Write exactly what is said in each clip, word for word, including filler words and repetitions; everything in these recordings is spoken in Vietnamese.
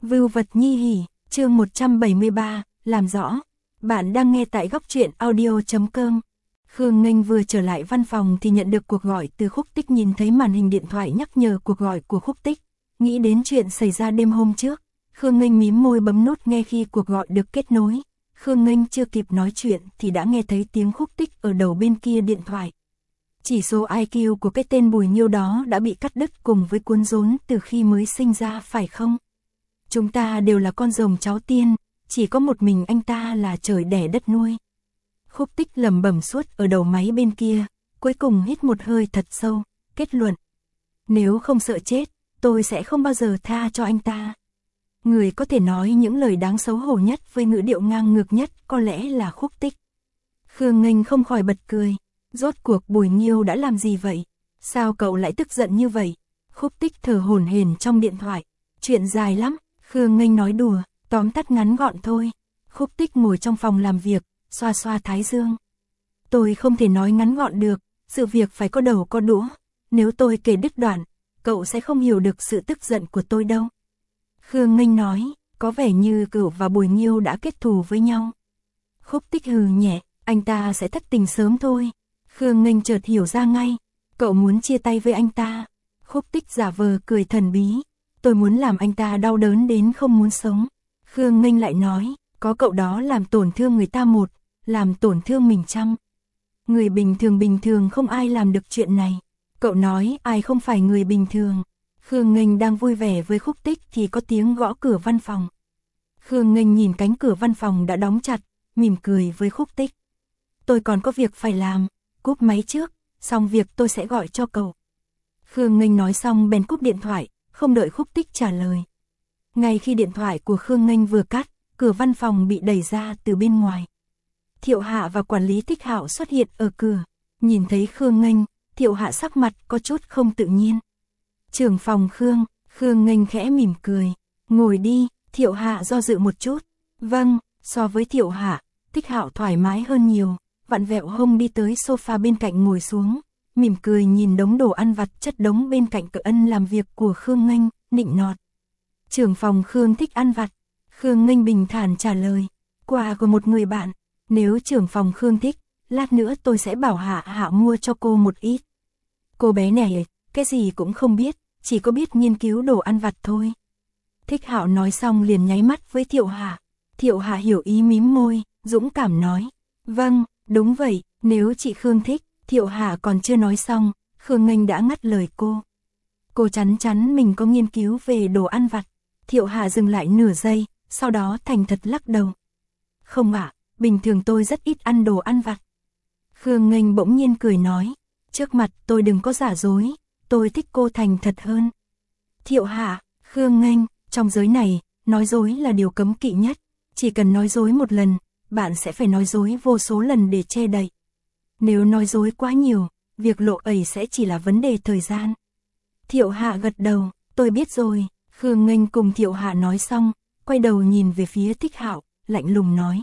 Vưu vật nhi hỉ, chương một trăm bảy mươi ba, làm rõ. Bạn đang nghe tại góc truyện audio.com. Khương Nghênh vừa trở lại văn phòng thì nhận được cuộc gọi từ Khúc Tích, nhìn thấy màn hình điện thoại nhắc nhở cuộc gọi của Khúc Tích. Nghĩ đến chuyện xảy ra đêm hôm trước, Khương Nghênh mím môi bấm nút nghe khi cuộc gọi được kết nối. Khương Nghênh chưa kịp nói chuyện thì đã nghe thấy tiếng Khúc Tích ở đầu bên kia điện thoại. Chỉ số i kiu của cái tên Bùi Nhiêu đó đã bị cắt đứt cùng với cuốn rốn từ khi mới sinh ra phải không? Chúng ta đều là con rồng cháu tiên, chỉ có một mình anh ta là trời đẻ đất nuôi. Khúc Tích lẩm bẩm suốt ở đầu máy bên kia, cuối cùng hít một hơi thật sâu, kết luận. Nếu không sợ chết, tôi sẽ không bao giờ tha cho anh ta. Người có thể nói những lời đáng xấu hổ nhất với ngữ điệu ngang ngược nhất có lẽ là Khúc Tích. Khương Nghênh không khỏi bật cười. Rốt cuộc Bùi Nhiêu đã làm gì vậy? Sao cậu lại tức giận như vậy? Khúc Tích thở hổn hển trong điện thoại. Chuyện dài lắm, Khương Nghênh nói đùa, tóm tắt ngắn gọn thôi. Khúc Tích ngồi trong phòng làm việc, xoa xoa thái dương. Tôi không thể nói ngắn gọn được, sự việc phải có đầu có đũa. Nếu tôi kể đứt đoạn, cậu sẽ không hiểu được sự tức giận của tôi đâu. Khương Nghênh nói, có vẻ như cậu và Bùi Nhiêu đã kết thù với nhau. Khúc Tích hừ nhẹ, anh ta sẽ thất tình sớm thôi. Khương Nghênh chợt hiểu ra ngay, cậu muốn chia tay với anh ta. Khúc Tích giả vờ cười thần bí, tôi muốn làm anh ta đau đớn đến không muốn sống. Khương Nghênh lại nói, có cậu đó làm tổn thương người ta một, làm tổn thương mình trăm. Người bình thường bình thường không ai làm được chuyện này. Cậu nói ai không phải người bình thường. Khương Nghênh đang vui vẻ với Khúc Tích thì có tiếng gõ cửa văn phòng. Khương Nghênh nhìn cánh cửa văn phòng đã đóng chặt, mỉm cười với Khúc Tích. Tôi còn có việc phải làm. Cúp máy trước, xong việc tôi sẽ gọi cho cậu. Khương Nghênh nói xong bèn cúp điện thoại, không đợi Khúc Tích trả lời. Ngay khi điện thoại của Khương Nghênh vừa cắt, cửa văn phòng bị đẩy ra từ bên ngoài. Thiệu Hạ và quản lý Thích Hạo xuất hiện ở cửa. Nhìn thấy Khương Nghênh, Thiệu Hạ sắc mặt có chút không tự nhiên. Trưởng phòng Khương, Khương Nghênh khẽ mỉm cười. Ngồi đi, Thiệu Hạ do dự một chút. Vâng, so với Thiệu Hạ, Thích Hạo thoải mái hơn nhiều. Vặn vẹo hông đi tới sofa bên cạnh ngồi xuống, mỉm cười nhìn đống đồ ăn vặt chất đống bên cạnh cỡ ân làm việc của Khương Nghênh, nịnh nọt. Trưởng phòng Khương thích ăn vặt. Khương Nghênh bình thản trả lời, quà của một người bạn, nếu trưởng phòng Khương thích, lát nữa tôi sẽ bảo Hạ Hạ mua cho cô một ít. Cô bé này, cái gì cũng không biết, chỉ có biết nghiên cứu đồ ăn vặt thôi. Thích Hạo nói xong liền nháy mắt với Thiệu Hạ. Thiệu Hạ hiểu ý mím môi, dũng cảm nói, vâng. Đúng vậy, nếu chị Khương thích, Thiệu Hạ còn chưa nói xong, Khương Nghênh đã ngắt lời cô. Cô chắn chắn mình có nghiên cứu về đồ ăn vặt. Thiệu Hạ dừng lại nửa giây, sau đó thành thật lắc đầu. Không ạ, bình thường tôi rất ít ăn đồ ăn vặt. Khương Nghênh bỗng nhiên cười nói, trước mặt tôi đừng có giả dối, tôi thích cô thành thật hơn. Thiệu Hạ, Khương Nghênh, trong giới này, nói dối là điều cấm kỵ nhất, chỉ cần nói dối một lần, bạn sẽ phải nói dối vô số lần để che đậy. Nếu nói dối quá nhiều, việc lộ ấy sẽ chỉ là vấn đề thời gian. Thiệu Hạ gật đầu, tôi biết rồi. Khương Nghênh cùng Thiệu Hạ nói xong, quay đầu nhìn về phía Thích Hạo, lạnh lùng nói.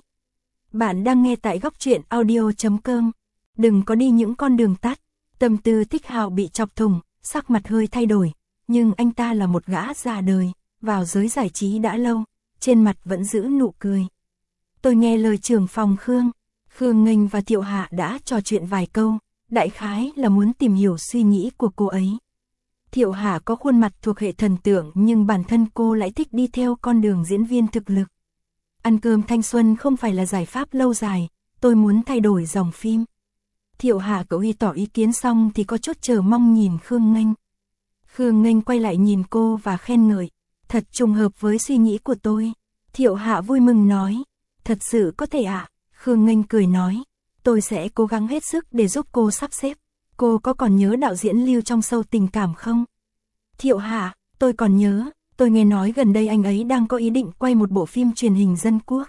Bạn đang nghe tại góc truyện audio.com. Đừng có đi những con đường tắt. Tâm tư Thích Hạo bị chọc thủng, sắc mặt hơi thay đổi. Nhưng anh ta là một gã già đời, vào giới giải trí đã lâu, trên mặt vẫn giữ nụ cười. Tôi nghe lời trưởng phòng Khương. Khương Nghênh và Thiệu Hạ đã trò chuyện vài câu, đại khái là muốn tìm hiểu suy nghĩ của cô ấy. Thiệu Hạ có khuôn mặt thuộc hệ thần tượng nhưng bản thân cô lại thích đi theo con đường diễn viên thực lực. Ăn cơm thanh xuân không phải là giải pháp lâu dài, tôi muốn thay đổi dòng phim. Thiệu Hạ cậu y tỏ ý kiến xong thì có chút chờ mong nhìn Khương Nghênh. Khương Nghênh quay lại nhìn cô và khen ngợi, thật trùng hợp với suy nghĩ của tôi. Thiệu Hạ vui mừng nói. Thật sự có thể ạ, à? Khương Nghênh cười nói, tôi sẽ cố gắng hết sức để giúp cô sắp xếp. Cô có còn nhớ đạo diễn Lưu trong Sâu Tình Cảm không? Thiệu Hạ, tôi còn nhớ, tôi nghe nói gần đây anh ấy đang có ý định quay một bộ phim truyền hình dân quốc.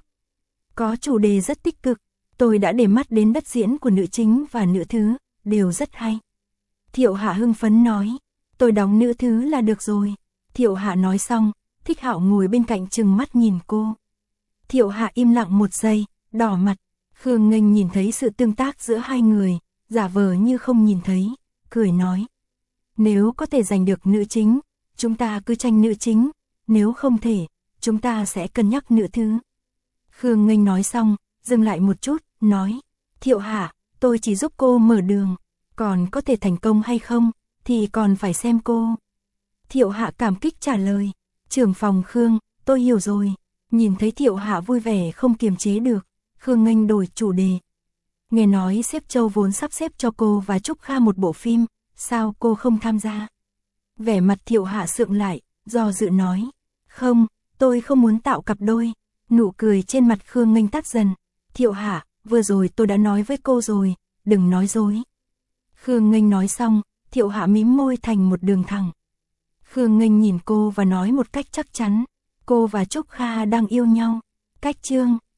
Có chủ đề rất tích cực, tôi đã để mắt đến đất diễn của nữ chính và nữ thứ, đều rất hay. Thiệu Hạ hưng phấn nói, tôi đóng nữ thứ là được rồi. Thiệu Hạ nói xong, Thích Hạo ngồi bên cạnh trừng mắt nhìn cô. Thiệu Hạ im lặng một giây, đỏ mặt. Khương Nghênh nhìn thấy sự tương tác giữa hai người, giả vờ như không nhìn thấy, cười nói. Nếu có thể giành được nữ chính, chúng ta cứ tranh nữ chính, nếu không thể, chúng ta sẽ cân nhắc nữa thứ. Khương Nghênh nói xong, dừng lại một chút, nói, Thiệu Hạ, tôi chỉ giúp cô mở đường, còn có thể thành công hay không, thì còn phải xem cô. Thiệu Hạ cảm kích trả lời, trưởng phòng Khương, tôi hiểu rồi. Nhìn thấy Thiệu Hạ vui vẻ không kiềm chế được, Khương Nghênh đổi chủ đề. Nghe nói sếp Châu vốn sắp xếp cho cô và Trúc Kha một bộ phim, sao cô không tham gia? Vẻ mặt Thiệu Hạ sượng lại, do dự nói, không, tôi không muốn tạo cặp đôi. Nụ cười trên mặt Khương Nghênh tắt dần. Thiệu Hạ, vừa rồi tôi đã nói với cô rồi, đừng nói dối. Khương Nghênh nói xong, Thiệu Hạ mím môi thành một đường thẳng. Khương Nghênh nhìn cô và nói một cách chắc chắn, cô và Trúc Kha đang yêu nhau. Cách chương